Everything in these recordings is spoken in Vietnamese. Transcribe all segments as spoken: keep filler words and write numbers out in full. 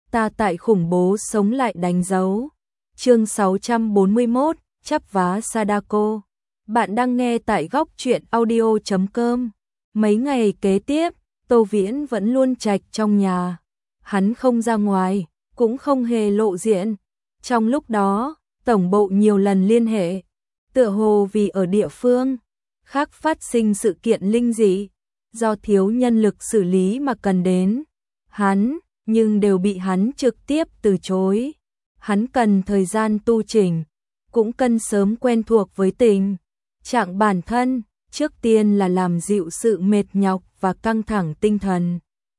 ta tại khủng bố sống lại đánh dấu. Chương sáu trăm bốn mươi mốt, chắp vá Sadako. Bạn đang nghe tại góc truyện audio chấm com. Mấy ngày kế tiếp, Tô Viễn vẫn luôn trạch trong nhà. Hắn không ra ngoài, cũng không hề lộ diện. Trong lúc đó, tổng bộ nhiều lần liên hệ, tựa hồ vì ở địa phương khác phát sinh sự kiện linh dị, do thiếu nhân lực xử lý mà cần đến hắn, nhưng đều bị hắn trực tiếp từ chối. Hắn cần thời gian tu chỉnh, cũng cần sớm quen thuộc với tình trạng bản thân, trước tiên là làm dịu sự mệt nhọc và căng thẳng tinh thần.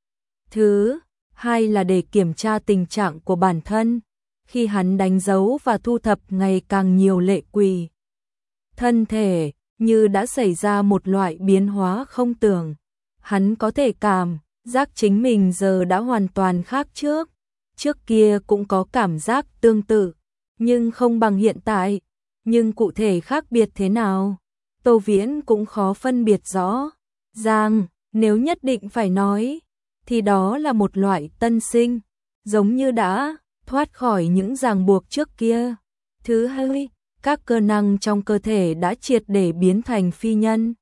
Thứ hai là để kiểm tra tình trạng của bản thân, khi hắn đánh dấu và thu thập ngày càng nhiều lệ quỷ. Thân thể như đã xảy ra một loại biến hóa không tưởng, hắn có thể cảm giác chính mình giờ đã hoàn toàn khác trước. Trước kia cũng có cảm giác tương tự, nhưng không bằng hiện tại. Nhưng cụ thể khác biệt thế nào, Tô Viễn cũng khó phân biệt rõ ràng. Nếu nhất định phải nói, thì đó là một loại tân sinh, giống như đã thoát khỏi những ràng buộc trước kia. Thứ hai, các cơ năng trong cơ thể đã triệt để biến thành phi nhân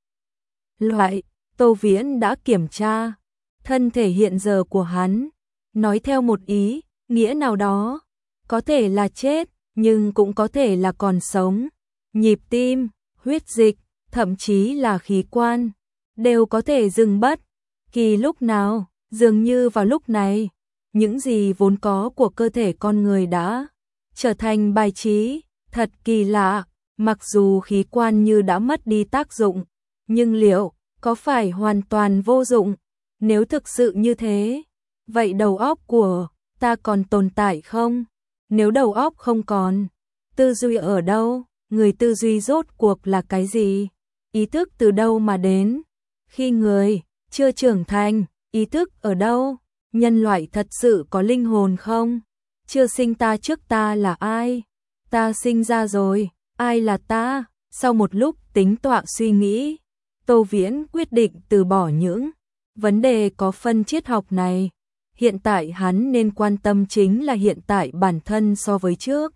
loại. Tô Viễn đã kiểm tra thân thể hiện giờ của hắn, nói theo một ý nghĩa nào đó, có thể là chết, nhưng cũng có thể là còn sống. Nhịp tim, huyết dịch, thậm chí là khí quan, đều có thể dừng bất kỳ lúc nào. Dường như vào lúc này, những gì vốn có của cơ thể con người đã trở thành bài trí. Thật kỳ lạ, mặc dù khí quan như đã mất đi tác dụng, nhưng liệu có phải hoàn toàn vô dụng? Nếu thực sự như thế, vậy đầu óc của ta còn tồn tại không? Nếu đầu óc không còn, tư duy ở đâu? Người tư duy rốt cuộc là cái gì? Ý thức từ đâu mà đến? Khi người chưa trưởng thành, ý thức ở đâu? Nhân loại thật sự có linh hồn không? Chưa sinh ta trước ta là ai? Ta sinh ra rồi, ai là ta? Sau một lúc tính tọa suy nghĩ, Tô Viễn quyết định từ bỏ những vấn đề có phân triết học này. Hiện tại hắn nên quan tâm chính là hiện tại bản thân so với trước.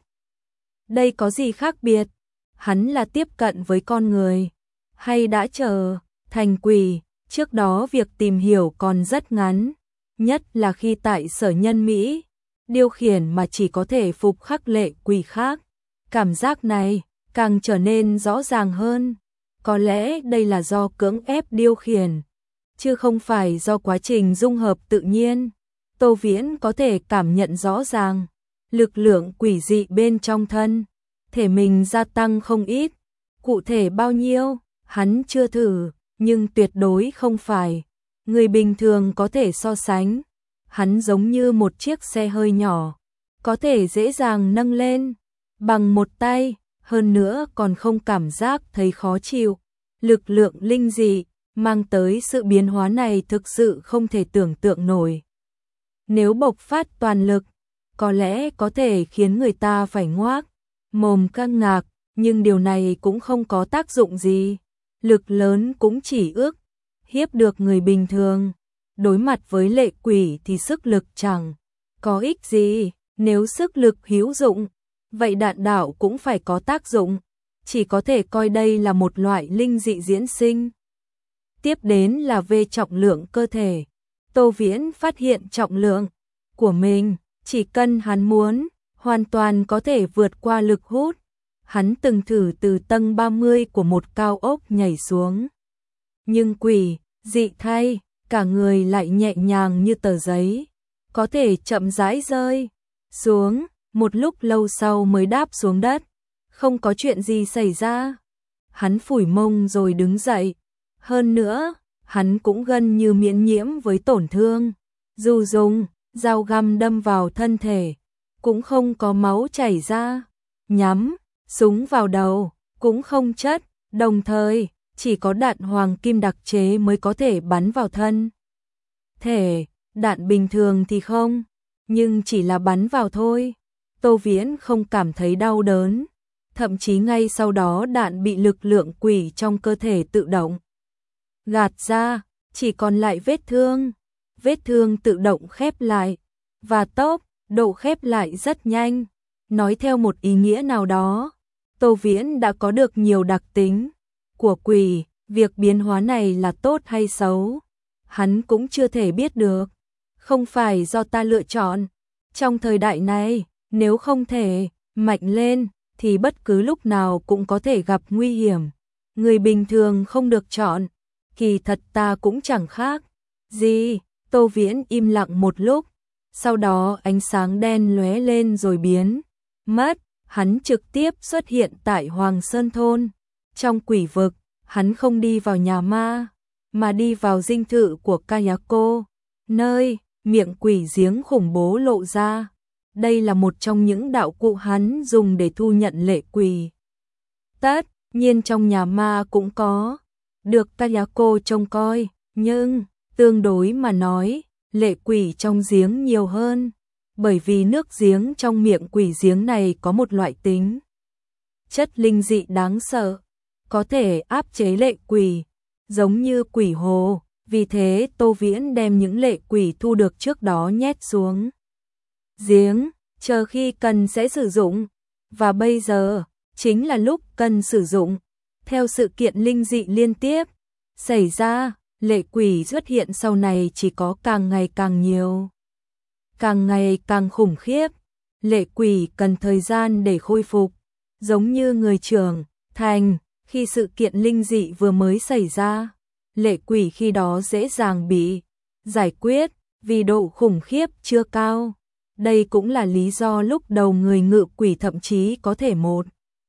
Đây có gì khác biệt? Hắn là tiếp cận với con người, hay đã trở thành quỷ? Trước đó việc tìm hiểu còn rất ngắn, nhất là khi tại sở nhân Mỹ điều khiển mà chỉ có thể phục khắc lệ quỷ khác. Cảm giác này càng trở nên rõ ràng hơn. Có lẽ đây là do cưỡng ép điều khiển, chứ không phải do quá trình dung hợp tự nhiên. Tô Viễn có thể cảm nhận rõ ràng lực lượng quỷ dị bên trong thân thể mình gia tăng không ít. Cụ thể bao nhiêu, hắn chưa thử, nhưng tuyệt đối không phải người bình thường có thể so sánh. Hắn giống như một chiếc xe hơi nhỏ, có thể dễ dàng nâng lên bằng một tay, hơn nữa còn không cảm giác thấy khó chịu. Lực lượng linh dị mang tới sự biến hóa này thực sự không thể tưởng tượng nổi. Nếu bộc phát toàn lực, có lẽ có thể khiến người ta phải ngoác mồm căng ngạc, nhưng điều này cũng không có tác dụng gì. Lực lớn cũng chỉ ước hiếp được người bình thường. Đối mặt với lệ quỷ thì sức lực chẳng có ích gì. Nếu sức lực hữu dụng, vậy đạn đạo cũng phải có tác dụng. Chỉ có thể coi đây là một loại linh dị diễn sinh. Tiếp đến là về trọng lượng cơ thể. Tô Viễn phát hiện trọng lượng của mình, chỉ cần hắn muốn, hoàn toàn có thể vượt qua lực hút. Hắn từng thử từ tầng ba mươi của một cao ốc nhảy xuống. Nhưng quỷ dị thay, cả người lại nhẹ nhàng như tờ giấy, có thể chậm rãi rơi xuống. Một lúc lâu sau mới đáp xuống đất, không có chuyện gì xảy ra. Hắn phủi mông rồi đứng dậy. Hơn nữa, hắn cũng gần như miễn nhiễm với tổn thương. Dù dùng dao găm đâm vào thân thể, cũng không có máu chảy ra. Nhắm súng vào đầu, cũng không chất. Đồng thời, chỉ có đạn hoàng kim đặc chế mới có thể bắn vào thân thể. Đạn bình thường thì không, nhưng chỉ là bắn vào thôi. Tô Viễn không cảm thấy đau đớn. Thậm chí ngay sau đó đạn bị lực lượng quỷ trong cơ thể tự động gạt ra, chỉ còn lại vết thương. Vết thương tự động khép lại, và tốp độ khép lại rất nhanh. Nói theo một ý nghĩa nào đó, Tô Viễn đã có được nhiều đặc tính của quỷ, việc biến hóa này là tốt hay xấu, hắn cũng chưa thể biết được, không phải do ta lựa chọn. Trong thời đại này, nếu không thể mạnh lên thì bất cứ lúc nào cũng có thể gặp nguy hiểm. Người bình thường không được chọn, kỳ thật ta cũng chẳng khác gì. Tô Viễn im lặng một lúc, sau đó ánh sáng đen lóe lên rồi biến mất, hắn trực tiếp xuất hiện tại Hoàng Sơn Thôn. Trong quỷ vực, hắn không đi vào nhà ma, mà đi vào dinh thự của Kayako, nơi miệng quỷ giếng khủng bố lộ ra. Đây là một trong những đạo cụ hắn dùng để thu nhận lệ quỷ. Tất nhiên trong nhà ma cũng có, được Kayako trông coi, nhưng tương đối mà nói, lệ quỷ trong giếng nhiều hơn, bởi vì nước giếng trong miệng quỷ giếng này có một loại tính chất linh dị đáng sợ, có thể áp chế lệ quỷ, giống như quỷ hồ. Vì thế Tô Viễn đem những lệ quỷ thu được trước đó nhét xuống giếng, chờ khi cần sẽ sử dụng, và bây giờ chính là lúc cần sử dụng. Theo sự kiện linh dị liên tiếp xảy ra, lệ quỷ xuất hiện sau này chỉ có càng ngày càng nhiều, càng ngày càng khủng khiếp. Lệ quỷ cần thời gian để khôi phục, giống như người trưởng thành khi sự kiện linh dị vừa mới xảy ra. Lệ quỷ khi đó dễ dàng bị giải quyết vì độ khủng khiếp chưa cao. Đây cũng là lý do lúc đầu người ngự quỷ thậm chí có thể một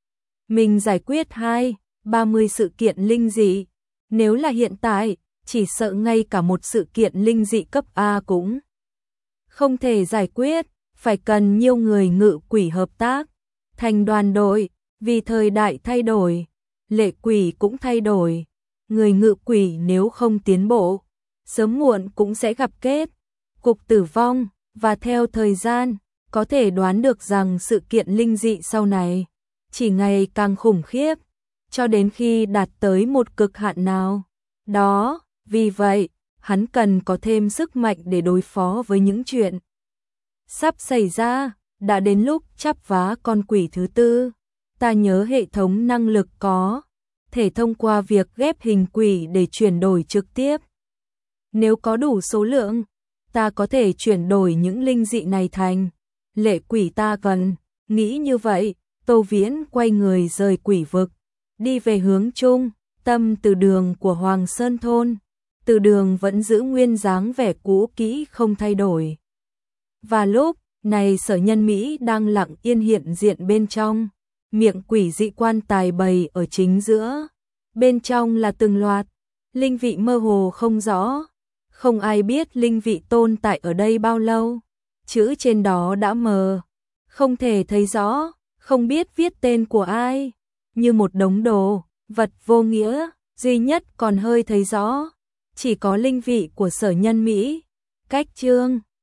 mình giải quyết hai, ba mươi sự kiện linh dị. Nếu là hiện tại, chỉ sợ ngay cả một sự kiện linh dị cấp A cũng không thể giải quyết, phải cần nhiều người ngự quỷ hợp tác, thành đoàn đội. Vì thời đại thay đổi, lệ quỷ cũng thay đổi. Người ngự quỷ nếu không tiến bộ, sớm muộn cũng sẽ gặp kết cục tử vong, và theo thời gian, có thể đoán được rằng sự kiện linh dị sau này chỉ ngày càng khủng khiếp, cho đến khi đạt tới một cực hạn nào đó. Vì vậy, hắn cần có thêm sức mạnh để đối phó với những chuyện sắp xảy ra. Đã đến lúc chắp vá con quỷ thứ tư. Ta nhớ hệ thống năng lực có thể thông qua việc ghép hình quỷ để chuyển đổi trực tiếp. Nếu có đủ số lượng, ta có thể chuyển đổi những linh dị này thành lệ quỷ ta cần. Nghĩ như vậy, Tô Viễn quay người rời quỷ vực, đi về hướng trung tâm từ đường của Hoàng Sơn Thôn. Từ đường vẫn giữ nguyên dáng vẻ cũ kỹ không thay đổi. Và lúc này Sở Nhân Mỹ đang lặng yên hiện diện bên trong. Miệng quỷ dị quan tài bày ở chính giữa. Bên trong là từng loạt linh vị mơ hồ không rõ. Không ai biết linh vị tồn tại ở đây bao lâu. Chữ trên đó đã mờ, không thể thấy rõ, không biết viết tên của ai. Như một đống đồ vật vô nghĩa, duy nhất còn hơi thấy rõ chỉ có linh vị của Sở Nhân Mỹ. Cách chương